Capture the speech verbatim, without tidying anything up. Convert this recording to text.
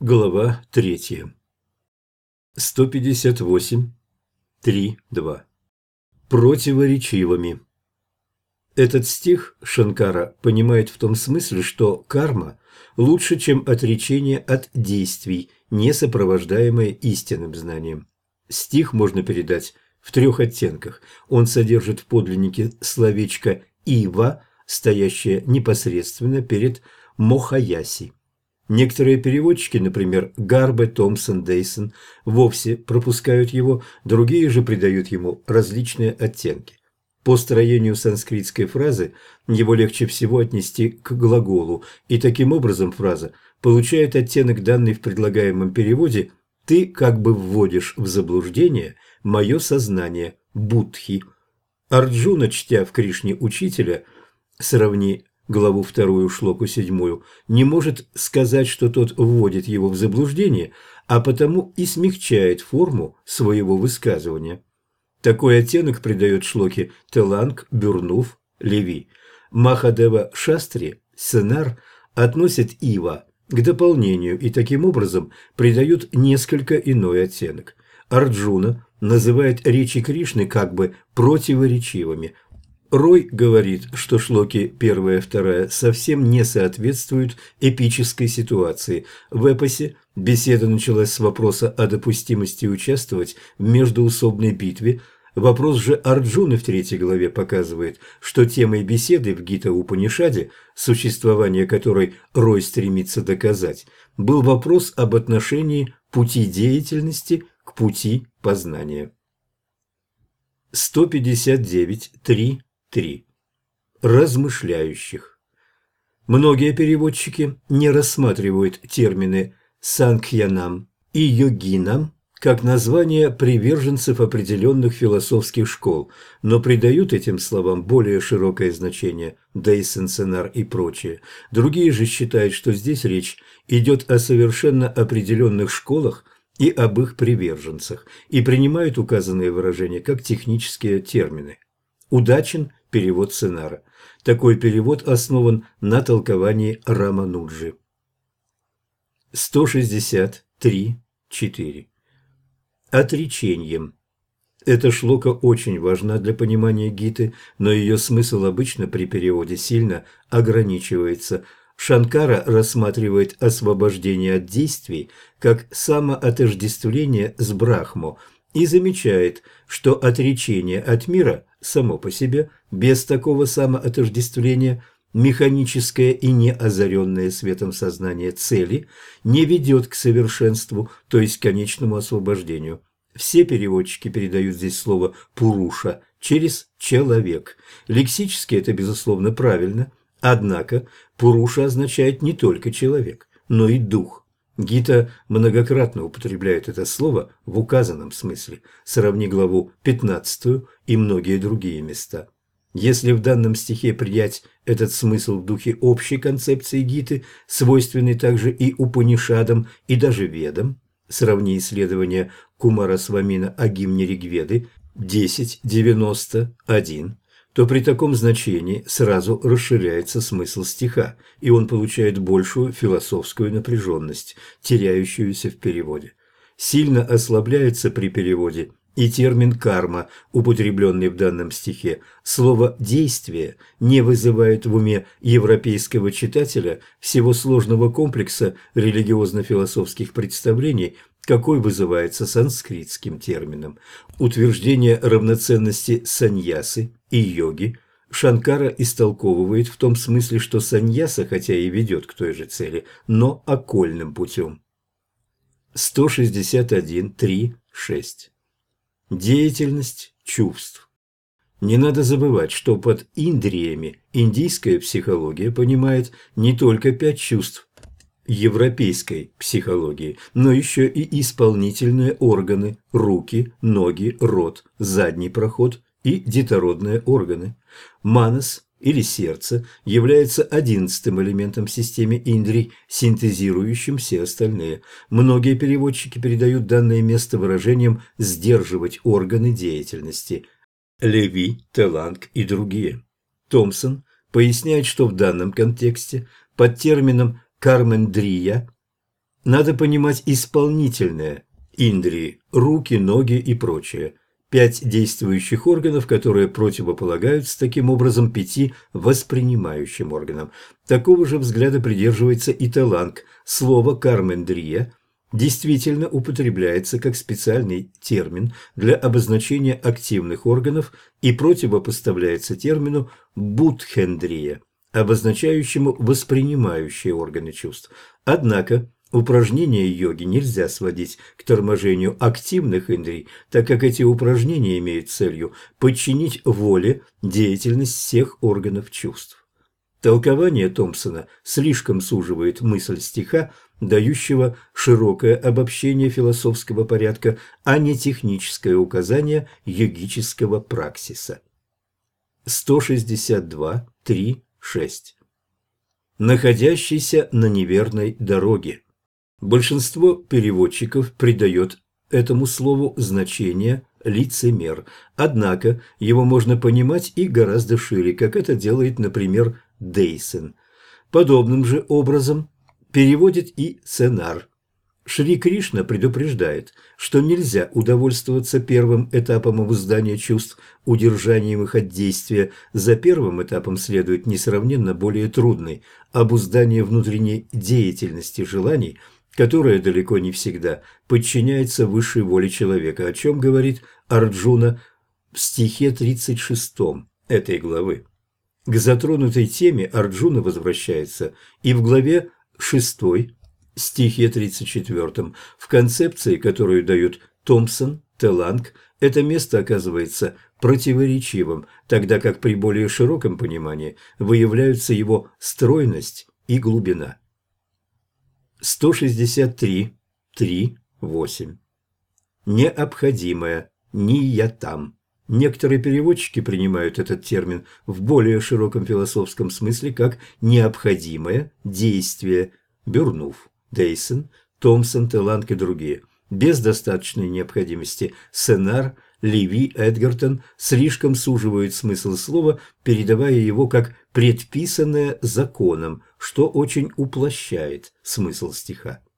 Глава третья. сто пятьдесят восемь, три, два. Противоречивыми. Этот стих Шанкара понимает в том смысле, что карма лучше, чем отречение от действий, не сопровождаемое истинным знанием. Стих можно передать в трех оттенках. Он содержит в подлиннике словечко «ива», стоящее непосредственно перед «мохаяси». Некоторые переводчики, например, Гарбе, Томпсон, Дейсон, вовсе пропускают его, другие же придают ему различные оттенки. По строению санскритской фразы его легче всего отнести к глаголу, и таким образом фраза получает оттенок, данный в предлагаемом переводе: «Ты как бы вводишь в заблуждение мое сознание, будхи». Арджуна, чтя в Кришне учителя, сравни главу вторую, шлоку седьмую, не может сказать, что тот вводит его в заблуждение, а потому и смягчает форму своего высказывания. Такой оттенок придает шлоке Теланг, Бюрнув, Леви. Махадева Шастри, Сенар, относят ива к дополнению и таким образом придают несколько иной оттенок. Арджуна называет речи Кришны как бы противоречивыми. Рой говорит, что шлоки первая и вторая совсем не соответствуют эпической ситуации. В эпосе беседа началась с вопроса о допустимости участвовать в междоусобной битве. Вопрос же Арджуны в третьей главе показывает, что темой беседы в Гита-Упанишаде, существование которой Рой стремится доказать, был вопрос об отношении пути деятельности к пути познания. сто пятьдесят девять, три. три. Размышляющих. Многие переводчики не рассматривают термины «санкхьянам» и «йогинам» как названия приверженцев определенных философских школ, но придают этим словам более широкое значение – Дейсон, Сенар и прочее. Другие же считают, что здесь речь идет о совершенно определенных школах и об их приверженцах, и принимают указанные выражения как технические термины. Удачен перевод Сенара. Такой перевод основан на толковании Рамануджи. сто шестьдесят три, четыре. Отречением. Эта шлока очень важна для понимания Гиты, но ее смысл обычно при переводе сильно ограничивается. Шанкара рассматривает освобождение от действий как самоотождествление с Брахмо и замечает, что отречение от мира само по себе, без такого самоотождествления, механическое и не озаренное светом сознание цели, не ведет к совершенству, то есть к конечному освобождению. Все переводчики передают здесь слово «пуруша» через «человек». Лексически это, безусловно, правильно, однако «пуруша» означает не только «человек», но и «дух». Гита многократно употребляет это слово в указанном смысле. Сравни главу пятнадцатую и многие другие места. Если в данном стихе принять этот смысл в духе общей концепции Гиты, свойственной также и Упанишадам, и даже Ведам, сравни исследования Кумарасвамина о гимне Ригведы десять девяносто один, то при таком значении сразу расширяется смысл стиха, и он получает большую философскую напряженность, теряющуюся в переводе. Сильно ослабляется при переводе и термин «карма», употребленный в данном стихе. Слово «действие» не вызывает в уме европейского читателя всего сложного комплекса религиозно-философских представлений, какой вызывается санскритским термином. Утверждение равноценности саньясы и йоги Шанкара истолковывает в том смысле, что саньяса, хотя и ведет к той же цели, но окольным путем. сто шестьдесят один, три, шесть. Деятельность чувств. Не надо забывать, что под индриями индийская психология понимает не только пять чувств европейской психологии, но еще и исполнительные органы, руки, ноги, рот, задний проход и детородные органы. Манас или сердце является одиннадцатым элементом в системе индрий, синтезирующим все остальные. Многие переводчики передают данное место выражением «сдерживать органы деятельности». Леви, Теланг и другие. Томпсон поясняет, что в данном контексте под термином «кармендрия» Надо понимать исполнительное – индрии, руки, ноги и прочее. Пять действующих органов, которые противополагаются таким образом пяти воспринимающим органам. Такого же взгляда придерживается и Теланг. Слово «кармендрия» действительно употребляется как специальный термин для обозначения активных органов и противопоставляется термину «будхендрия», обозначающему воспринимающие органы чувств. Однако упражнения йоги нельзя сводить к торможению активных индрий, так как эти упражнения имеют целью подчинить воле деятельность всех органов чувств. Толкование Томпсона слишком суживает мысль стиха, дающего широкое обобщение философского порядка, а не техническое указание йогического праксиса. сто шестьдесят два, три, шесть. Находящийся на неверной дороге. Большинство переводчиков придает этому слову значение «лицемер», однако его можно понимать и гораздо шире, как это делает, например, Дейсен. Подобным же образом переводит и Сенар. Шри Кришна предупреждает, что нельзя удовольствоваться первым этапом обуздания чувств, удержанием их от действия. За первым этапом следует несравненно более трудный – обуздание внутренней деятельности желаний, которая далеко не всегда подчиняется высшей воле человека, о чем говорит Арджуна в стихе тридцать шестом этой главы. К затронутой теме Арджуна возвращается и в главе шестой, стихе тридцать четвёртом. В концепции, которую дают Томпсон, Теланг, это место оказывается противоречивым, тогда как при более широком понимании выявляются его стройность и глубина. сто шестьдесят три, три, восемь. Необходимое, ниятам. Некоторые переводчики принимают этот термин в более широком философском смысле как необходимое действие. Бюрнув, Дейсен, Томпсон, Теланг и другие. Без достаточной необходимости Сенар, Леви, Эдгертон слишком суживают смысл слова, передавая его как предписанное законом, что очень уплощает смысл стиха.